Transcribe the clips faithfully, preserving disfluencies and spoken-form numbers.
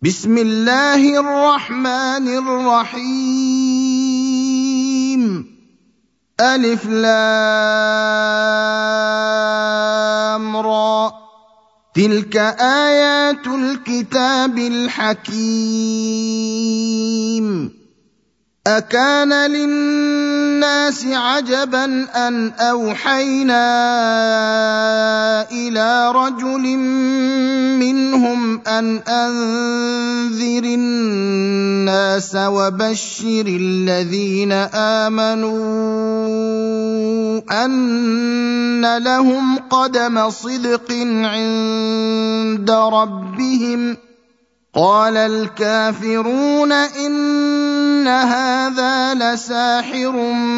بسم الله الرحمن الرحيم. ألف لام را. تلك آيات الكتاب الحكيم. أكان للناس عجبا أن أوحينا إلى رجل منهم أن أنذر الناس وبشر الذين آمنوا أن لهم قدم صدق عند ربهم. قال الكافرون إن هذا لساحر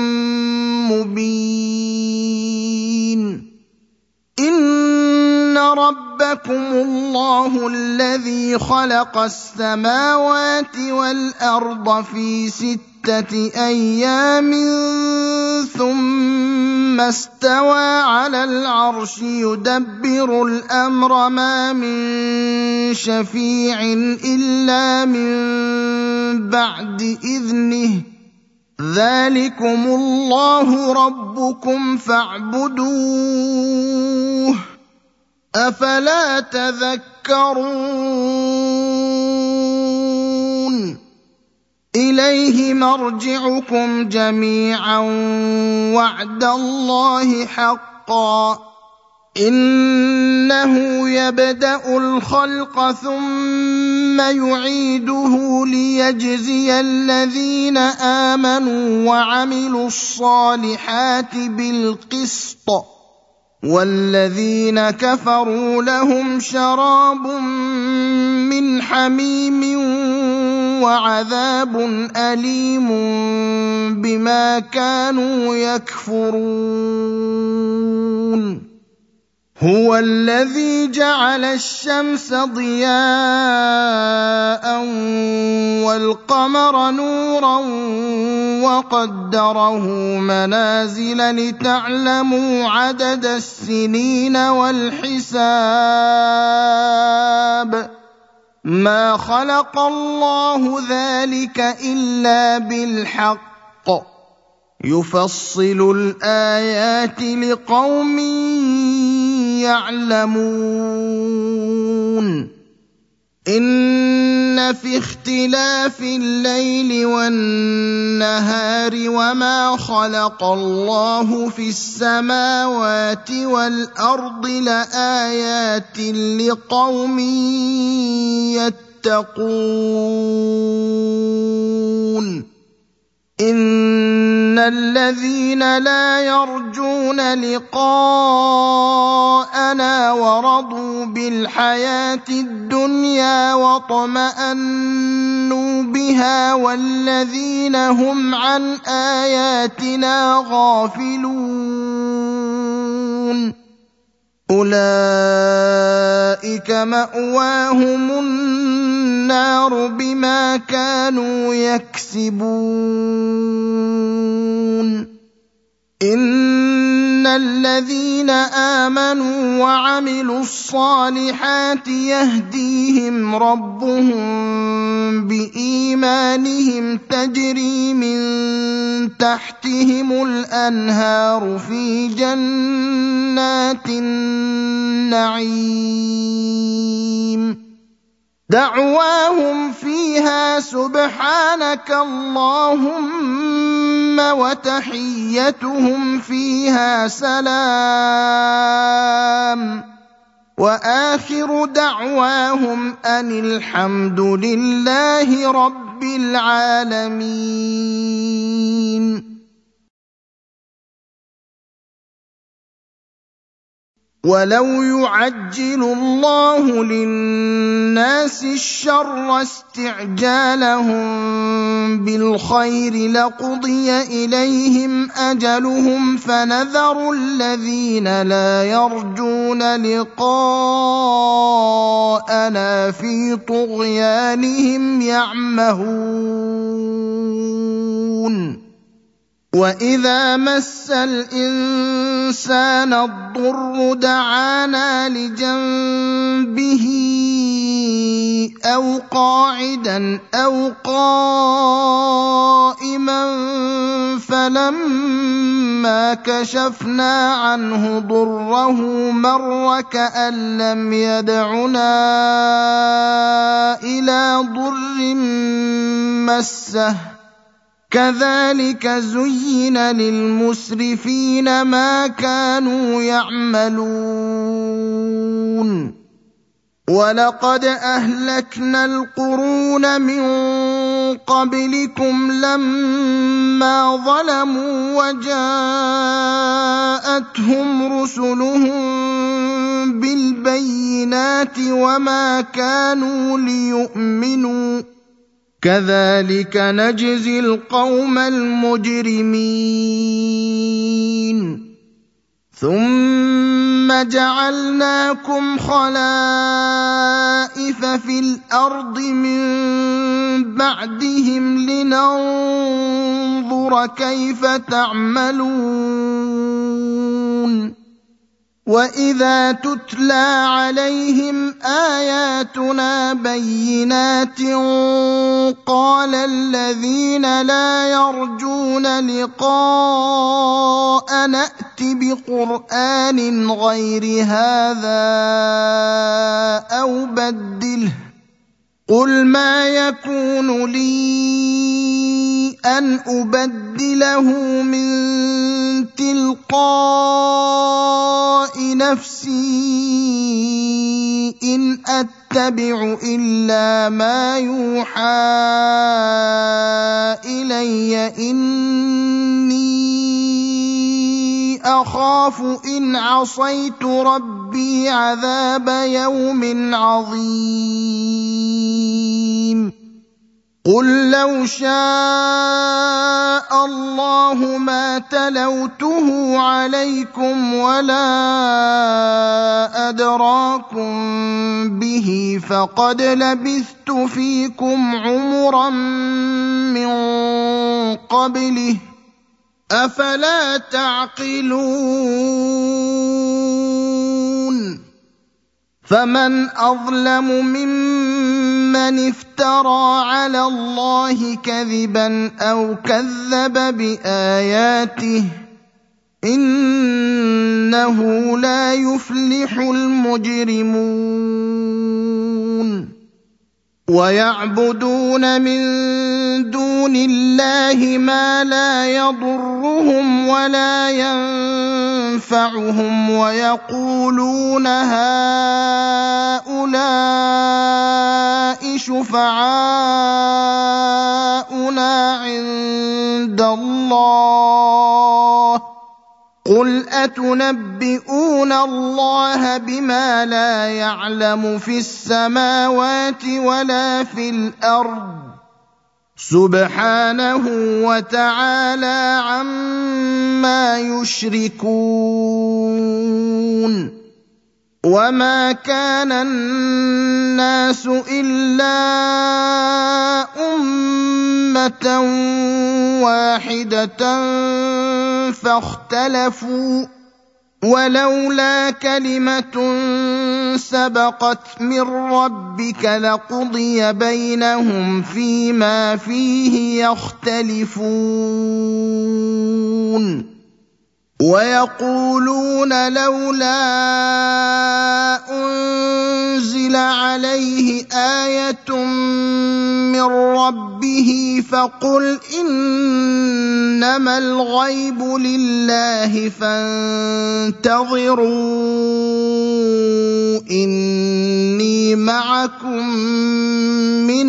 مبين. إن ربكم الله الذي خلق السماوات والأرض في ستة أيام ثم استوى على العرش يدبر الأمر ما من شفيع إلا من بعد إذنه. ذلكم الله ربكم فاعبدوه أفلا تذكرون. إليه مرجعكم جميعا وعد الله حقا. إنه يبدأ الخلق ثم يعيده ليجزي الذين آمنوا وعملوا الصالحات بالقسط والذين كفروا لهم شراب من حميم وعذاب أليم بما كانوا يكفرون. هو الذي جعل الشمس ضياء والقمر نورا وقدره منازل لتعلموا عدد السنين والحساب. ما خلق الله ذلك إلا بالحق يفصل الآيات لقوم يعلمون. إن في اختلاف الليل والنهار وما خلق الله في السماوات والأرض لآيات لقوم يتقون. إن الذين لا يرجون لقاءنا ورضوا بالحياة الدنيا واطمأنوا بها والذين هم عن آياتنا غافلون أولئك مأواهم النار بما كانوا يكسبون. إن الذين آمنوا وعملوا الصالحات يهديهم ربهم بإيمانهم تجري من تحتهم الأنهار في جنات النعيم. دعواهم فيها سبحانك اللهم وتحيتهم فيها سلام وآخر دعواهم أن الحمد لله رب العالمين. ولو يعجل الله للناس الشر استعجالهم بالخير لقضي إليهم أجلهم فنذر الذين لا يرجون لقاءنا في طغيانهم يعمهون. وَإِذَا مَسَّ الْإِنسَانَ الضُّرُّ دَعَانَا لِجَنبِهِ أَوْ قَاعِدًا أَوْ قَائِمًا فَلَمَّا كَشَفْنَا عَنْهُ ضُرَّهُ مَرَّ كَأَن لَّمْ يَدْعُنَا إِلَىٰ ضُرٍّ مَّسَّهُ كَذَٰلِكَ زُيِّنَ لِلْمُسْرِفِينَ مَا كَانُوا يَعْمَلُونَ وَلَقَدْ أَهْلَكْنَا الْقُرُونَ مِن قَبْلِكُمْ لَمَّا ظَلَمُوا وَجَاءَتْهُمْ رُسُلُهُم بِالْبَيِّنَاتِ وَمَا كَانُوا لِيُؤْمِنُوا كَذَٰلِكَ نَجْزِي الْقَوْمَ الْمُجْرِمِينَ ثُمَّ جَعَلْنَاكُمْ خَلَائِفَ فِي الْأَرْضِ مِن بَعْدِهِمْ لِنَنظُرَ كَيْفَ تَعْمَلُونَ وَإِذَا تُتْلَىٰ عَلَيْهِمْ آيَاتُنَا بَيِّنَاتٍ قَالَ الَّذِينَ لَا يَرْجُونَ لِقَاءَنَا ائْتِ بِقُرْآنٍ غَيْرِ هَٰذَا أَوْ بَدِّلْهُ ۚ قُلْ مَا يَكُونُ لِي أَنْ أُبَدِّلَهُ مِن تِلْقَاءِ نَفْسِي إِنْ أَتَّبِعُ إِلَّا مَا يُوحَىٰ إِلَيَّ إِنِّي أَخَافُ إِنْ عَصَيْتُ رَبِّي عَذَابَ يَوْمٍ عَظِيمٍ قُل لَّوْ شَاءَ اللَّهُ مَا تَلَوْتُهُ عَلَيْكُمْ وَلَا أَدْرَاكُم بِهِ فَقَدْ لَبِثْتُ فِيكُمْ عُمُرًا مِّن قَبْلِهِ ۚ أَفَلَا تَعْقِلُونَ فَمَنْ أَظْلَمُ مِمَّنِ افْتَرَىٰ عَلَى اللَّهِ كَذِبًا أَوْ كَذَّبَ بِآيَاتِهِ ۚ إِنَّهُ لَا يُفْلِحُ الْمُجْرِمُونَ وَيَعْبُدُونَ مِن دُونِ اللَّهِ مَا لَا يَضُرُّهُمْ وَلَا يَنفَعُهُمْ وَيَقُولُونَ هَٰؤُلَاءِ شُفَعَاؤُنَا عِندَ اللَّهِ ۚ قُلْ أَتُنَبِّئُونَ اللَّهَ بِمَا لَا يَعْلَمُ فِي السَّمَاوَاتِ وَلَا فِي الْأَرْضِ ۚ سُبْحَانَهُ وَتَعَالَىٰ عَمَّا يُشْرِكُونَ وَمَا كَانَ النَّاسُ إِلَّا أُمَّةً وَاحِدَةً فَاخْتَلَفُوا ۚ وَلَوْلَا كَلِمَةٌ سَبَقَتْ مِن رَّبِّكَ لَقُضِيَ بَيْنَهُمْ فِيمَا فِيهِ يَخْتَلِفُونَ وَيَقُولُونَ لَوْلَا أُنزِلَ عَلَيْهِ آيَةٌ مِّن رَّبِّهِ فَقُلْ إِنَّمَا الْغَيْبُ لِلَّهِ فَانتَظِرُوا إِنِّي مَعَكُم مِّنَ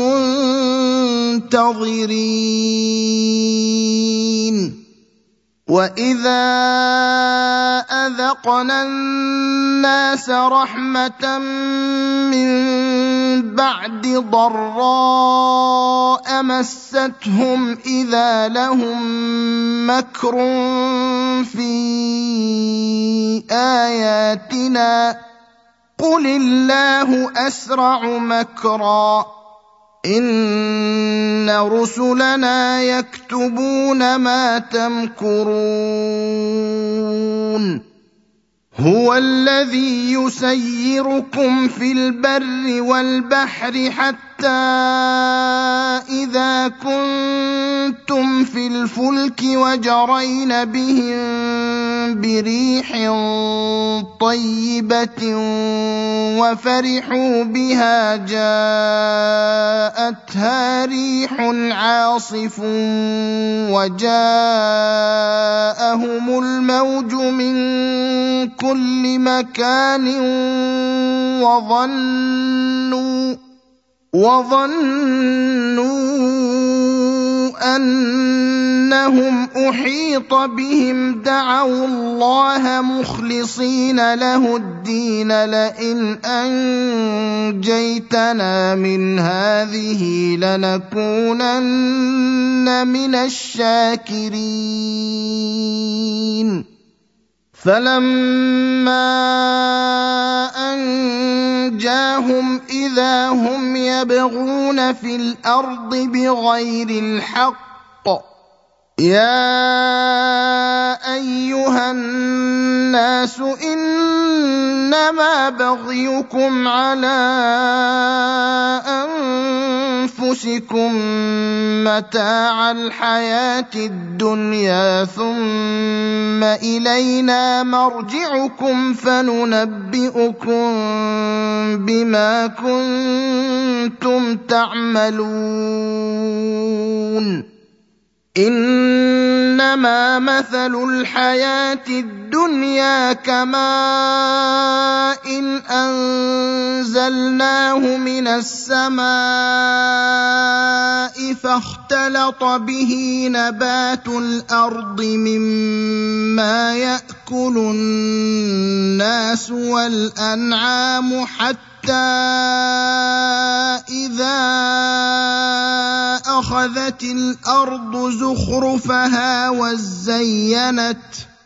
الْمُنتَظِرِينَ وَإِذَا أَذَقْنَا النَّاسَ رَحْمَةً مِّن بَعْدِ ضَرَّاءَ مَسَّتْهُمْ إِذَا لَهُم مَّكْرٌ فِي آيَاتِنَا ۚ قُلِ اللَّهُ أَسْرَعُ مَكْرًا إن رسلنا يكتبون ما تمكرون هو الذي يسيركم في البر والبحر حتى إذا كنتم في الفلك وجرين بهم بريح طيبة وفرحوا بها جاءتها ريح عاصف وجاءهم الموج من كل مكان وظنوا وظنوا أنهم أحيط بهم دعوا الله مخلصين له الدين لئن أنجيتنا من هذه لنكونن من الشاكرين فلما أنجاهم إذا هم يبغون في الأرض بغير الحق يا أيها الناس إنما بغيكم على أنفسكم متاع الحياة الدنيا ثم إلينا مرجعكم فننبئكم بما كنتم تعملون إنما مثل الحياة الدنيا كماء إن أنزلناه من السماء فاختلط به نبات الأرض مما يأكل الناس والأنعام حتى إذا أخذت الأرض زخرفها وزينت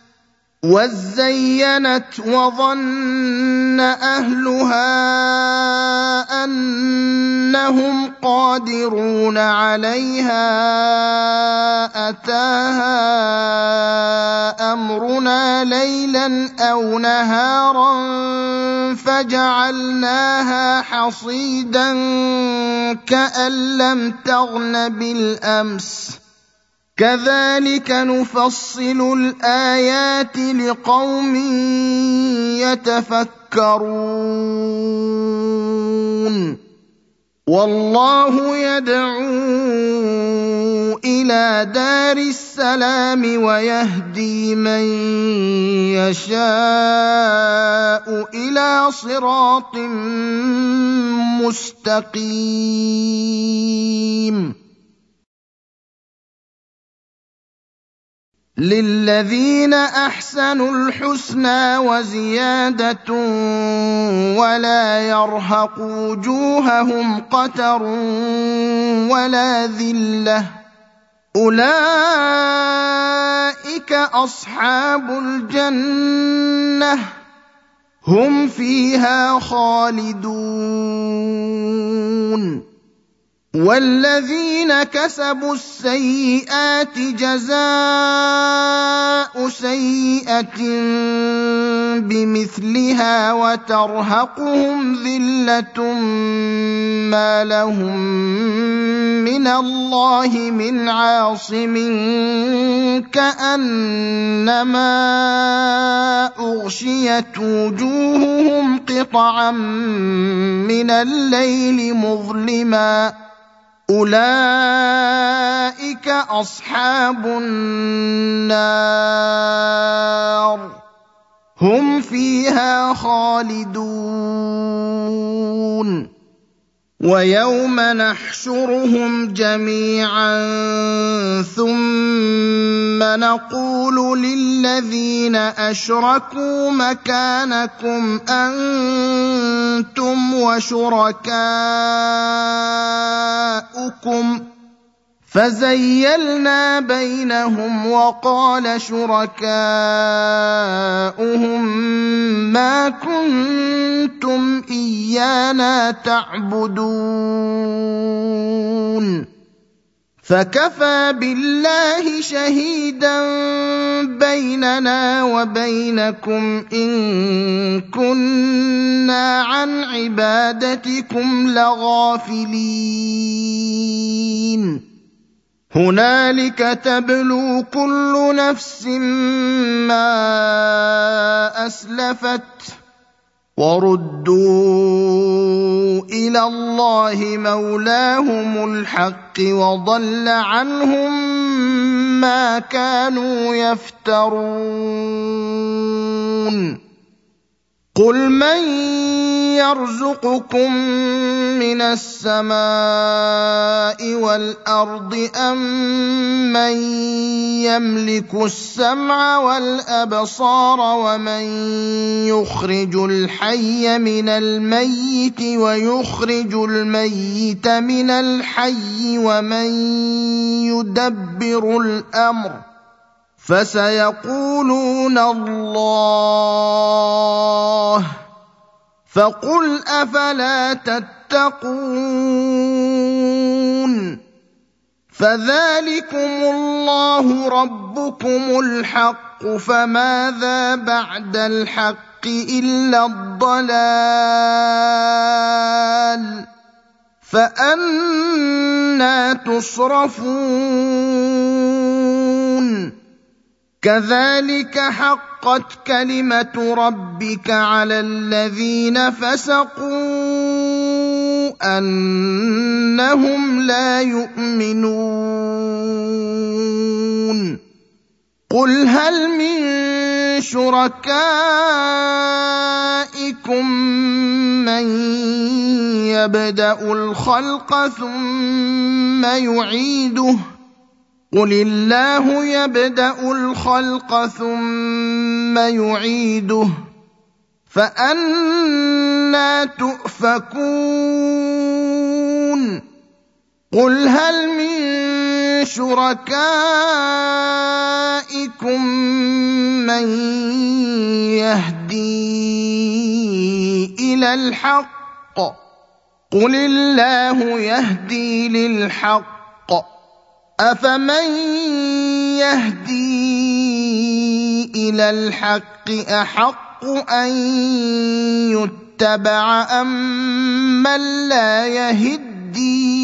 وزينت وظن أهلها أنهم قادرون عليها أتاها أمرنا ليلا أو نهارا فجعلناها حصيدا كأن لم تغن بالأمس كذلك نفصل الآيات لقوم يتفكرون والله يدعو إلى دار السلام ويهدي من يشاء إلى صراط مستقيم للذين أحسنوا الحسنى وزيادة ولا يرهق وجوههم قتر ولا ذلة أولئك أصحاب الجنة هم فيها خالدون والذين كسبوا السيئات جزاء سيئة بمثلها وترهقهم ذلة ما لهم من الله من عاصم كأنما أغشيت وجوههم قطعا من الليل مظلما أولئك أصحاب النار هم فيها خالدون ويوم نحشرهم جميعا ثم نقول للذين أشركوا مكانكم أنتم وشركاؤكم فزيلنا بينهم وقال شركاؤهم ما كنتم إيانا تعبدون فكفى بالله شهيدا بيننا وبينكم إن كنا عن عبادتكم لغافلين هنالك تبلو كل نفس ما أسلفت وردوا إلى الله مولاهم الحق وضل عنهم ما كانوا يفترون قل من يرزقكم من السماء والأرض أم من يملك السمع والأبصار ومن يخرج الحي من الميت ويخرج الميت من الحي ومن يدبر الأمر فسيقولون الله فقل أفلا تتقون فذلكم الله ربكم الحق فماذا بعد الحق إلا الضلال فأنى تصرفون كذلك حقت كلمة ربك على الذين فسقوا أنهم لا يؤمنون قل هل من شركائكم من يبدأ الخلق ثم يعيده قل الله يبدأ الخلق ثم يعيده فأنى تؤفكون قل هل من شركائكم من يهدي إلى الحق قل الله يهدي للحق أفمن يهدي إلى الحق أحق أن يتبع أم من لا يهدي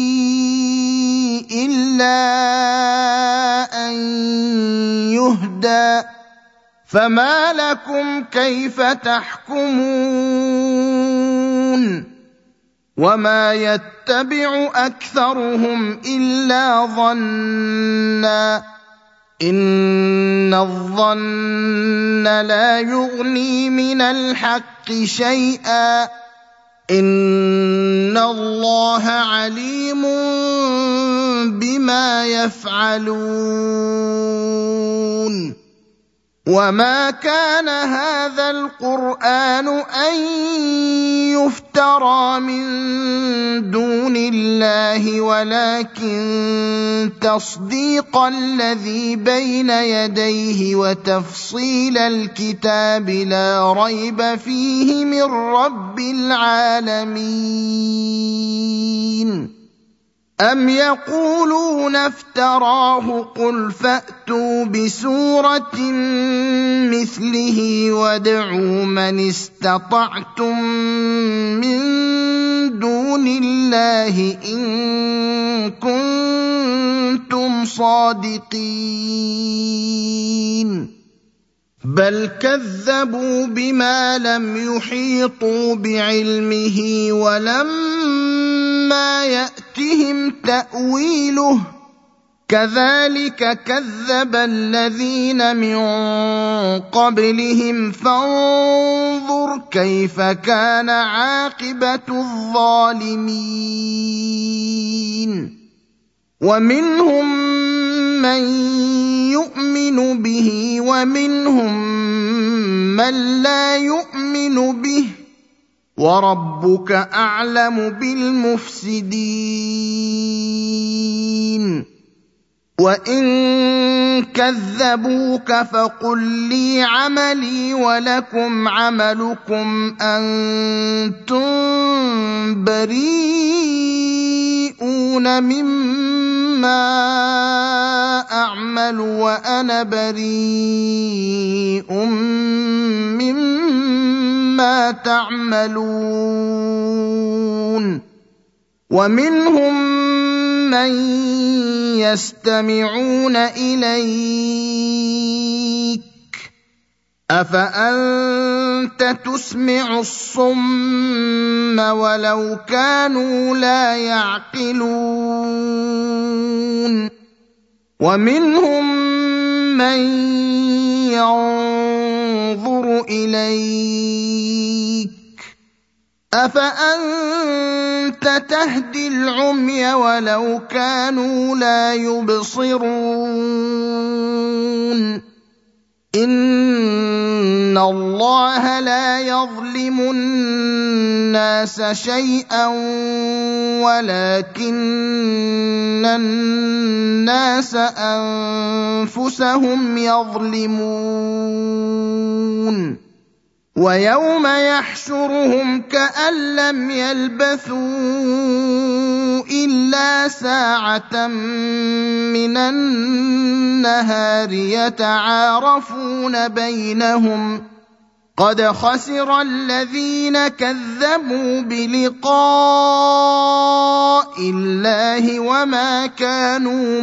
إلا أن يهدى فما لكم كيف تحكمون وما يتبع أكثرهم إلا ظنّا إن الظن لا يغني من الحق شيئا إن الله عليم بما يفعلون وما كان هذا القرآن أن يفترى من دون الله ولكن تصديق الذي بين يديه وتفصيل الكتاب لا ريب فيه من رب العالمين أم يقولون افتراه قل فأتوا بسورة مثله وادعوا من استطعتم من دون الله إن كنتم صادقين بل كذبوا بما لم يحيطوا بعلمه ولما يأتهم تأويله كذلك كذب الذين من قبلهم فانظر كيف كان عاقبة الظالمين ومنهم من يؤمن به ومنهم من لا يؤمن به وربك أعلم بالمفسدين وإن كذبوك فقل لي عملي ولكم عملكم أنتم بريئون مما ما أعمل وأنا بريء مما تعملون ومنهم من يستمعون إليك أفأنت تسمع الصم ولو كانوا لا يعقلون ومنهم من ينظر إليك أفأنت تهدي العمي ولو كانوا لا يبصرون إن الله لا يظلم الناس شيئا ولكن الناس أنفسهم يظلمون ويوم يحشرهم كأن لم يلبثوا إلا ساعة من النهار يتعارفون بينهم قد خسر الذين كذبوا بلقاء الله وما كانوا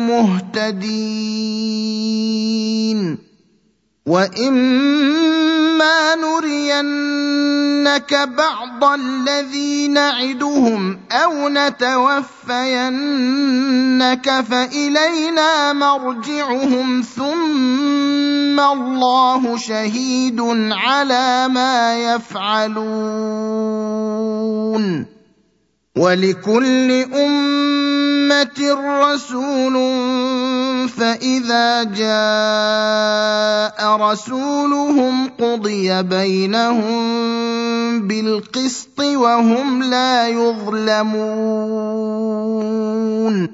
مهتدين وإما نرينك بعض الذي نعدهم أو نتوفينك فإلينا مرجعهم ثم الله شهيد على ما يفعلون ولكل أمة رسول فإذا جاء رسولهم قضي بينهم بالقسط وهم لا يظلمون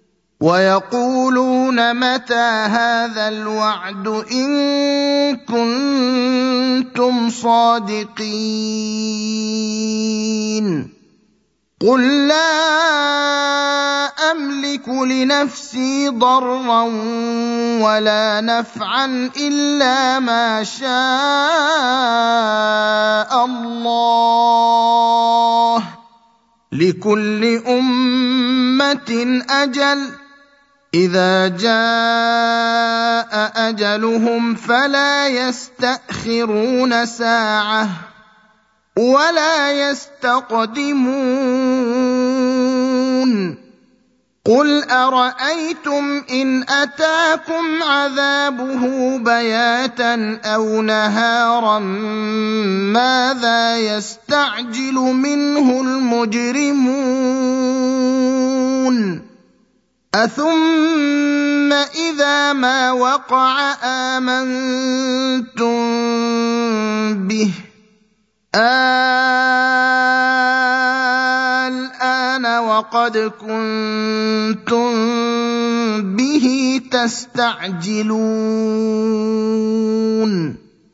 ويقولون متى هذا الوعد إن كنتم صادقين قل لا أملك لنفسي ضرا ولا نفعا إلا ما شاء الله لكل أمة أجل إذا جاء أجلهم فلا يستأخرون ساعة ولا يستقدمون قل أرأيتم إن أتاكم عذابه بياتا أو نهارا ماذا يستعجل منه المجرمون أثم إذا ما وقع آمنتم به الآن وقد كنتم به تستعجلون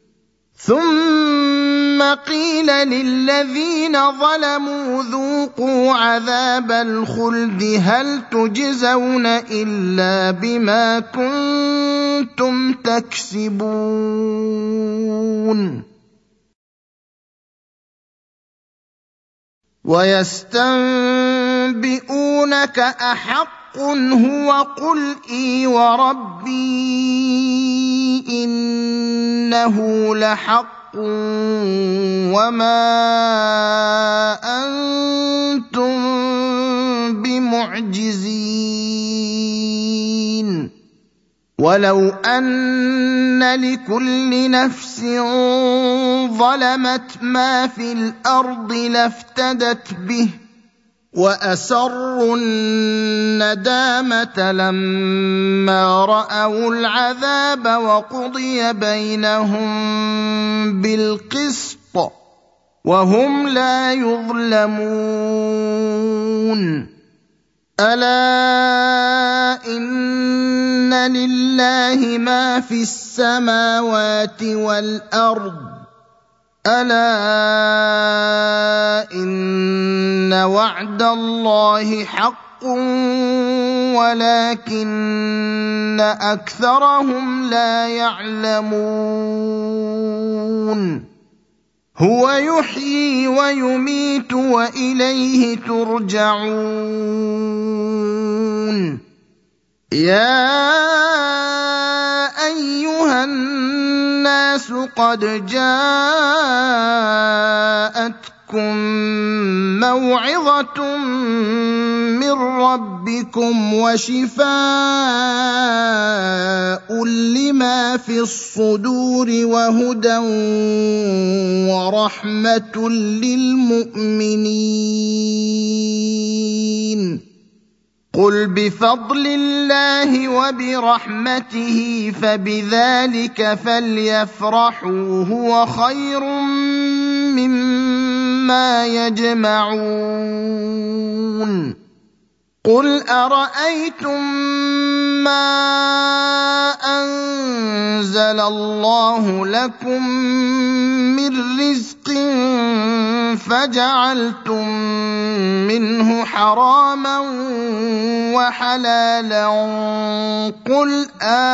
ثم قيل للذين ظلموا ذوقوا عذاب الخلد هل تجزون إلا بما كنتم تكسبون ويستنبئونك أحق هو قل إي وربي إنه لحق وما أنتم بمعجزين ولو أن لكل نفس ظلمت ما في الأرض لافتدت به وأسروا الندامة لما رأوا العذاب وقضي بينهم بالقسط وهم لا يظلمون ألا إن لله ما في السماوات والأرض ألا إن وعد الله حق ولكن أكثرهم لا يعلمون هو يحيي ويميت وإليه ترجعون يا أيها الناس قد جاءتكم موعظة من ربكم وشفاء لما في الصدور وهدى ورحمة للمؤمنين قل بفضل الله وبرحمته فبذلك فليفرحوا هو خير مما يجمعون قل أرأيتم ما أنزل الله لكم من رزق فجعلتم منه حراما وحلالا قل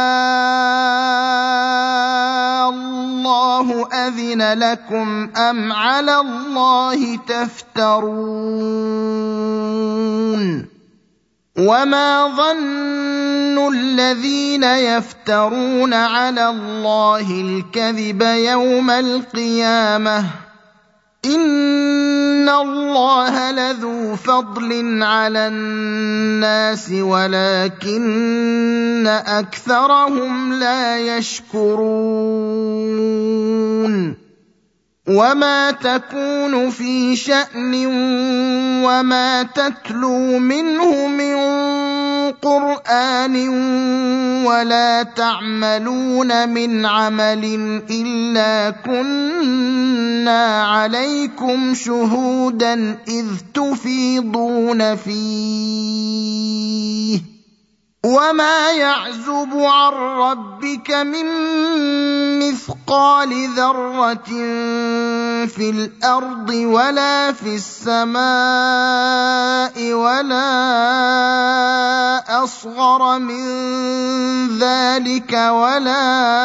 آه أذن لكم أم على الله تفترون وما ظن الذين يفترون على الله الكذب يوم القيامة إن الله لذو فضل على الناس ولكن أكثرهم لا يشكرون وما تكون في شأن وما تتلو منه من قرآن ولا تعملون من عمل إلا كنا عليكم شهودا إذ تفيضون فيه وما يعزب عن ربك من مثقال ذرة في الأرض ولا في السماء ولا أصغر من ذلك ولا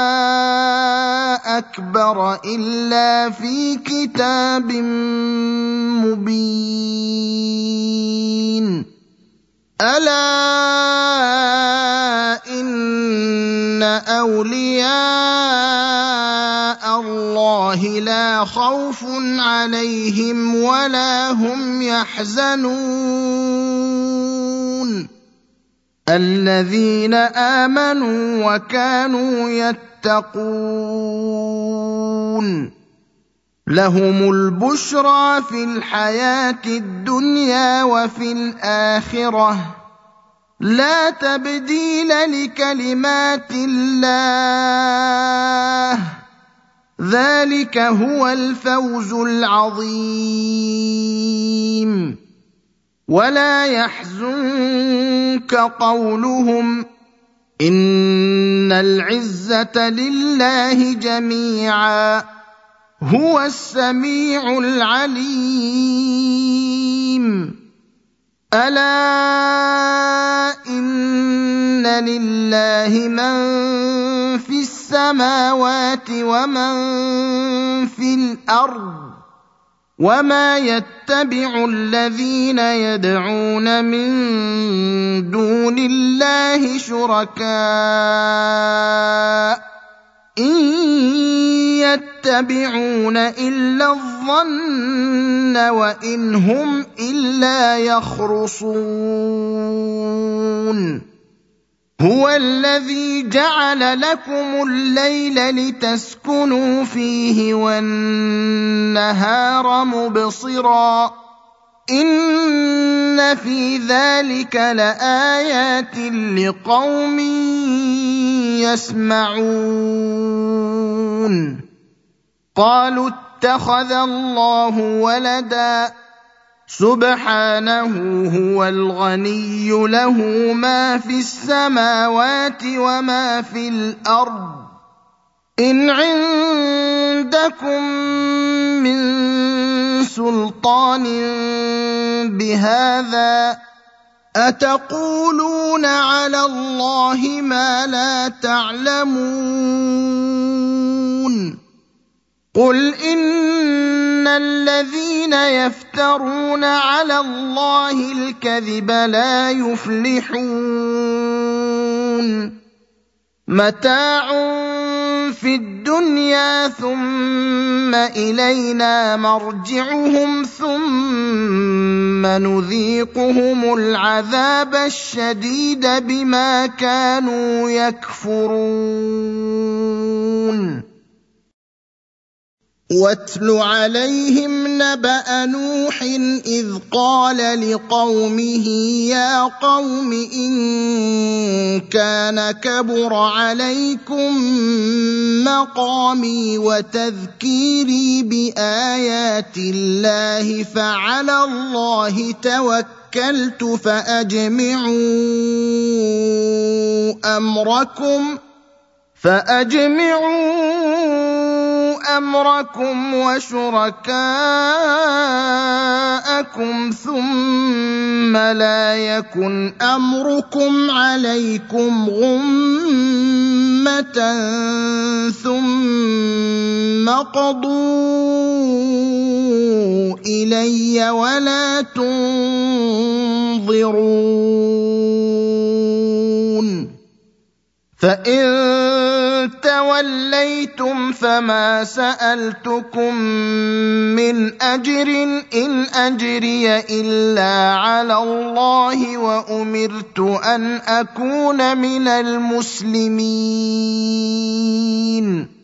أكبر إلا في كتاب مبين ألا إن أولياء الله لا خوف عليهم ولا هم يحزنون الذين آمنوا وكانوا يتقون لهم البشرى في الحياة الدنيا وفي الآخرة لا تبديل لكلمات الله ذلك هو الفوز العظيم ولا يحزنك قولهم إن العزة لله جميعا هو السميع العليم ألا إن لله من في السماوات ومن في الأرض وما يتبع الذين يدعون من دون الله شركاء إن يتبعون إلا الظن وإن هم إلا يخرصون هو الذي جعل لكم الليل لتسكنوا فيه والنهار مبصرا إن في ذلك لآيات لقوم يسمعون قالوا اتخذ الله ولدا سبحانه هو الغني له ما في السماوات وما في الأرض إن عندكم من سلطان بهذا أتقولون على الله ما لا تعلمون قل إن الذين يفترون على الله الكذب لا يفلحون متاع في الدنيا ثم إلينا مرجعهم ثم نذيقهم العذاب الشديد بما كانوا يكفرون واتل عليهم نبأ نوح إذ قال لقومه يا قوم إن كان كبر عليكم مقامي وتذكيري بآيات الله فعلى الله توكلت فأجمعوا أمركم فأجمعوا أمركم وشركاءكم ثم لا يكن أمركم عليكم غمة ثم قضوا إلي ولا تنظرون فإن توليتم فما سألتكم من أجر إن أجري إلا على الله وأمرت أن أكون من المسلمين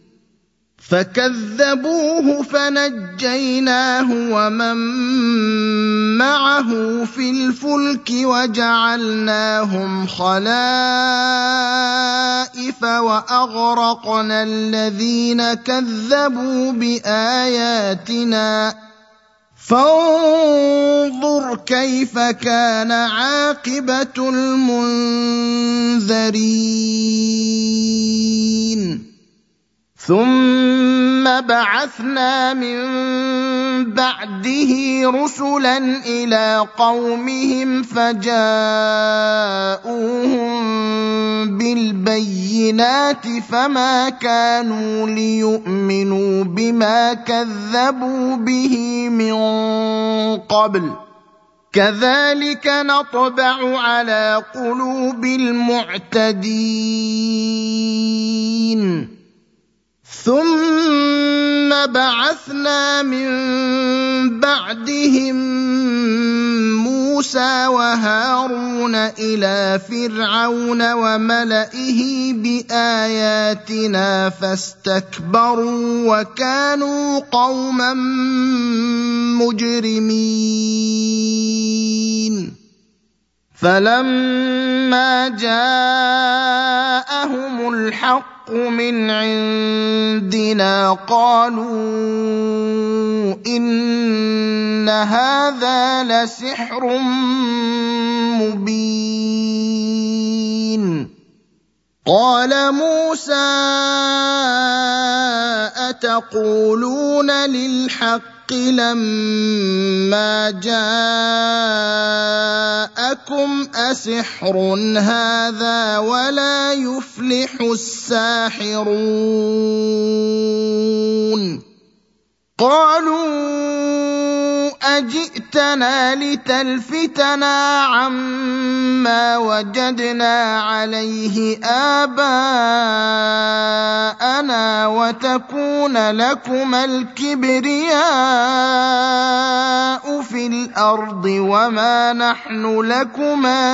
فكذبوه فنجيناه ومن معه في الفلك وجعلناهم خلائف وأغرقنا الذين كذبوا بآياتنا فانظر كيف كان عاقبة المنذرين ثم بعثنا من بعده رسلا إلى قومهم فجاءوهم بالبينات فما كانوا ليؤمنوا بما كذبوا به من قبل كذلك نطبع على قلوب المعتدين ثم بعثنا من بعدهم موسى وهارون إلى فرعون وملئه بآياتنا فاستكبروا وكانوا قوما مجرمين فلما جاءهم الحق من عندنا قالوا إن هذا لسحر مبين قال موسى أتقولون للحق لما جاءكم أسحر هذا ولا يفلح الساحرون قالوا أجئتنا لتلفتنا عما وجدنا عليه آباءنا وتكون لكما الكبرياء في الأرض وما نحن لكما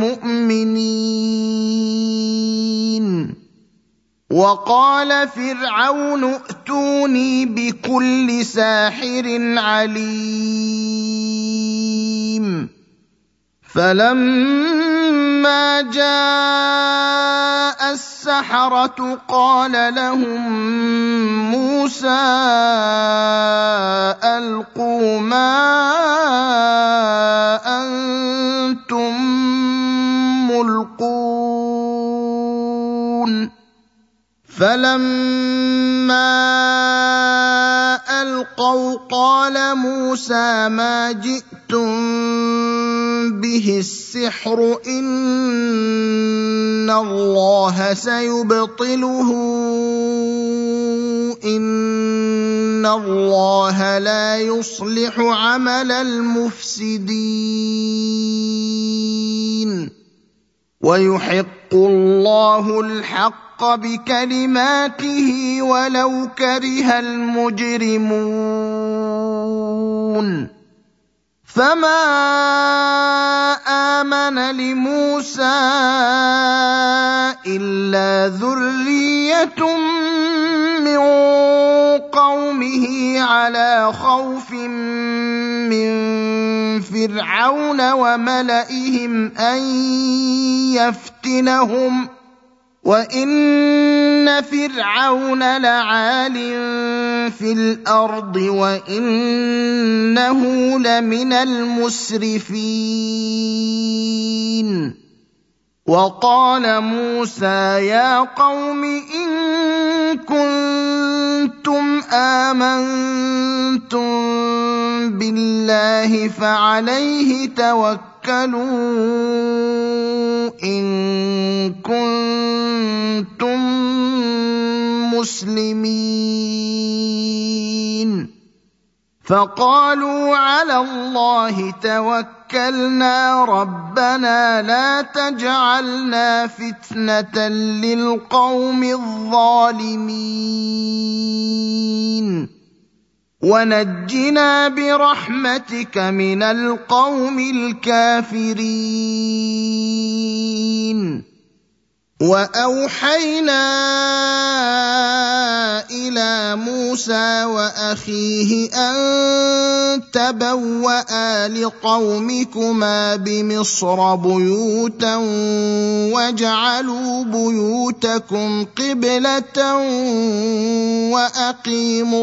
بمؤمنين وقال فرعون ائتوني بكل ساحر عليم فلما جاء السحرة قال لهم موسى ألقوا ما أنتم ملقون فلما ألقوا قال موسى ما جئتم به السحر إن الله سيبطله إن الله لا يصلح عمل المفسدين ويحق الله الحق بكلماته ولو كره المجرمون فما آمن لموسى إلا ذرية من قومه على خوف من فرعون وملئهم أن يفتنهم وإن فرعون لعال في الأرض وإنه لمن المسرفين وقال موسى يا قوم إن كنتم آمنتم بالله فعليه توكلوا إن كنتم مسلمين فقالوا على الله توكلنا ربنا لا تجعلنا فتنة للقوم الظالمين ونجنا برحمتك من القوم الكافرين وأوحينا إلى موسى وأخيه أن تبوأ لقومكما بمصر بيوتا واجعلوا بيوتكم قبلة وأقيموا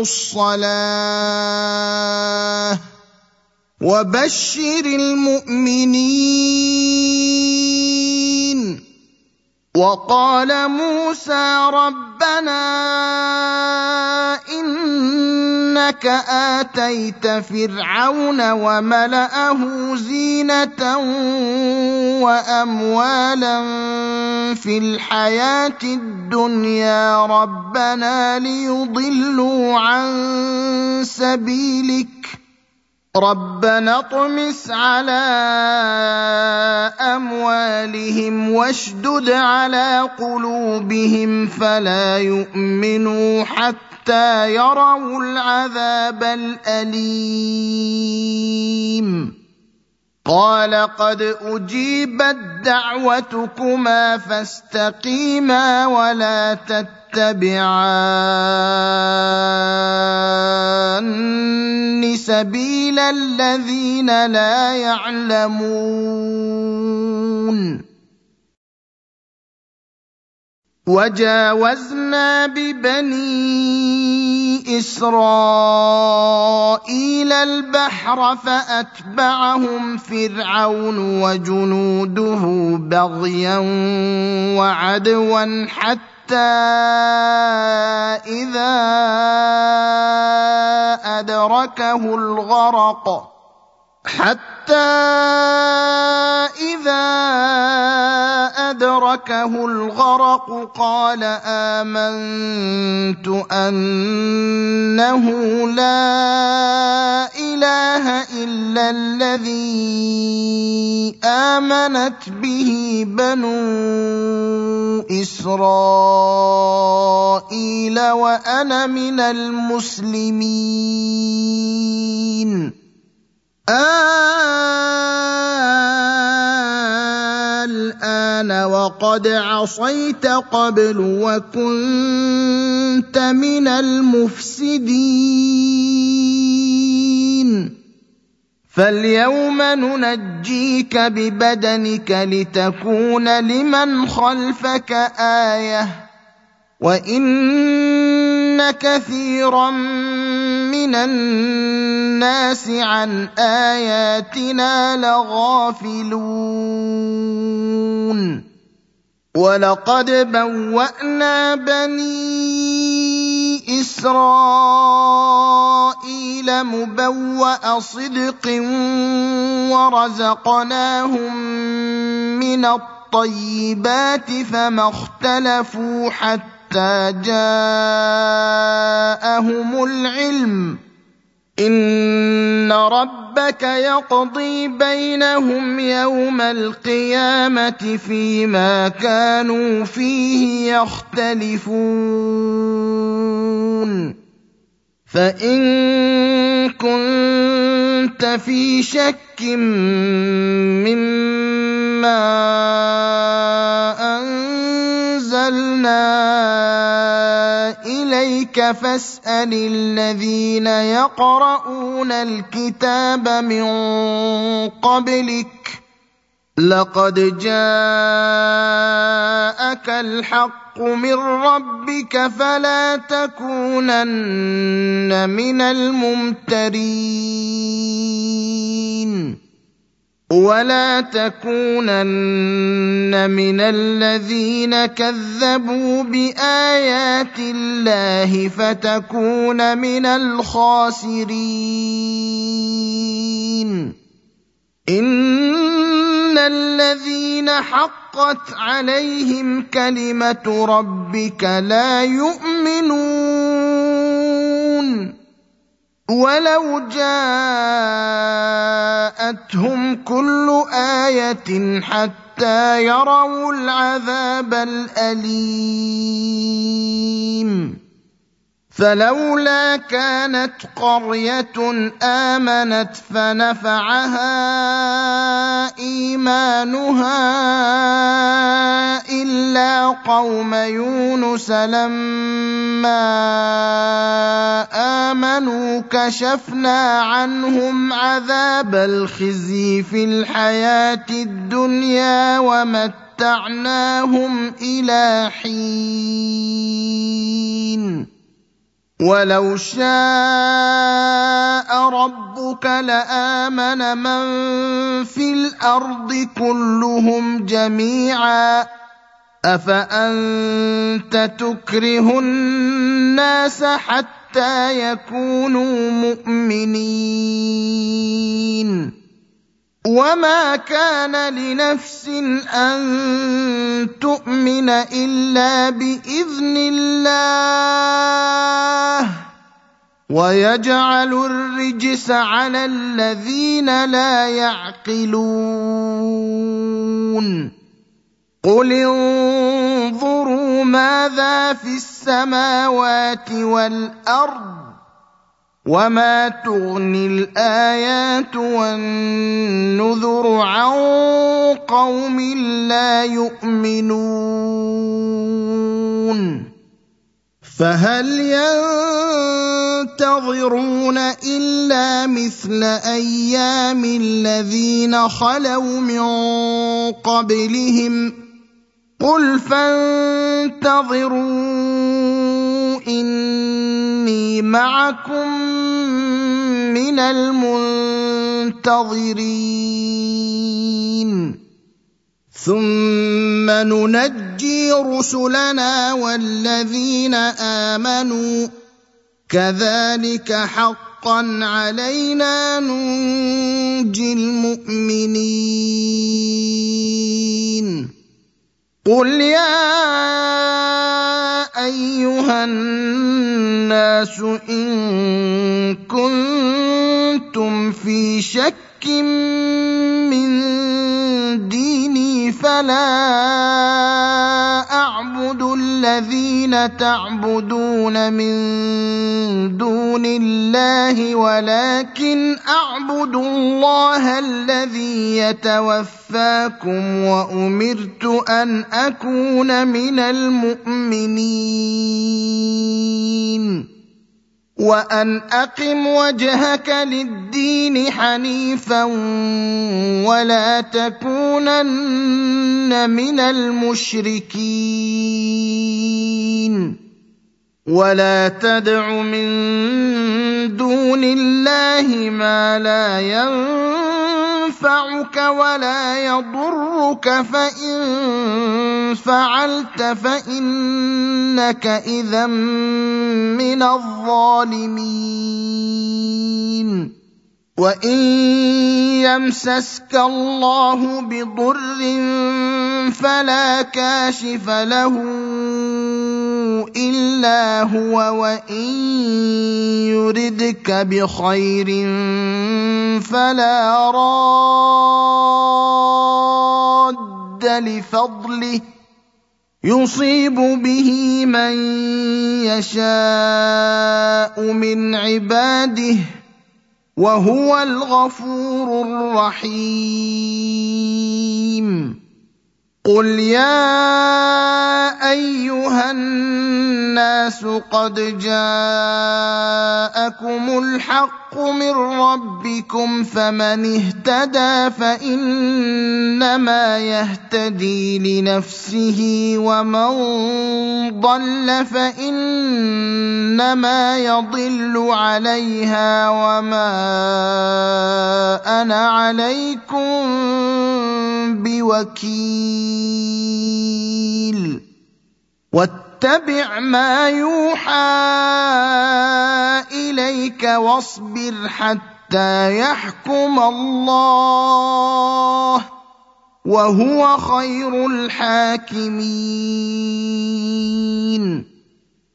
الصلاة وبشر المؤمنين وقال موسى ربنا إنك آتيت فرعون وملأه زينة وأموالا في الحياة الدنيا ربنا ليضلوا عن سبيلك ربنا اطمس على أموالهم واشدد على قلوبهم فلا يؤمنوا حتى يروا العذاب الأليم قال قد أجيبت دعوتكما فاستقيما ولا تتبعان سبيل الذين لا يعلمون وجاوزنا ببني إسرائيل البحر فأتبعهم فرعون وجنوده بغيا وعدوا حتى إذا أدركه الغرق حتى إذا أدركه الغرق قال آمنت أنه لا إله إلا الذي آمنت به بنو إسرائيل وأنا من المسلمين الآن وقد عصيت قبل وكنت من المفسدين فاليوم ننجيك ببدنك لتكون لمن خلفك آية وإن كثيرا من الناس عن آياتنا لغافلون ولقد بوأنا بني إسرائيل إسرائيل مبوأ صدق ورزقناهم من الطيبات فما اختلفوا حتى جاءهم العلم إن ربك يقضي بينهم يوم القيامة فيما كانوا فيه يختلفون فإن كنت في شك مما أنزلنا إليك فاسأل الذين يقرؤون الكتاب من قبلك لقد جاءك الحق من ربك فلا تكونن من الممترين ولا تكونن من الذين كذبوا بآيات الله فتكون من الخاسرين إن الذين حقت عليهم كلمة ربك لا يؤمنون ولو جاءتهم كل آية حتى يروا العذاب الأليم فلولا كانت قرية آمنت فنفعها إيمانها إلا قوم يونس لما آمنوا كشفنا عنهم عذاب الخزي في الحياة الدنيا ومتعناهم إلى حين ولو شاء ربك لآمن من في الأرض كلهم جميعا أفأنت تكره الناس حتى يكونوا مؤمنين وما كان لنفس أن تؤمن إلا بإذن الله ويجعل الرجس على الذين لا يعقلون قل انظروا ماذا في السماوات والأرض وما تغني الآيات والنذر عن قوم لا يؤمنون فهل ينتظرون إلا مثل أيام الذين خلوا من قبلهم قل فانتظروا إني معكم من المنتظرين ثم ننجي رسلنا والذين آمنوا كذلك حقا علينا ننجي المؤمنين قل يا أيها الناس إن كنتم في شك من ديني فلا أعبد الذين تعبدون من دون الله ولكن أعبد الله الذي يتوفاكم وأمرت أن أكون من المؤمنين وأن أقم وجهك للدين حنيفا ولا تكونن من المشركين ولا تدع من دون الله ما لا ينفعك ولا يضرك فإن فعلت فإنك إذا من الظالمين. وإن يمسسك الله بضر فلا كاشف له إلا هو وإن يردك بخير فلا راد لفضله يصيب به من يشاء من عباده وهو الغفور الرحيم. قل يا أيها الناس قد جاءكم الحق من ربكم فمن اهتدى فإنما يهتدي لنفسه ومن ضل فإنما يضل عليها وما أنا عليكم بوكيل. واتبع ما يوحى إليك واصبر حتى يحكم الله وهو خير الحاكمين.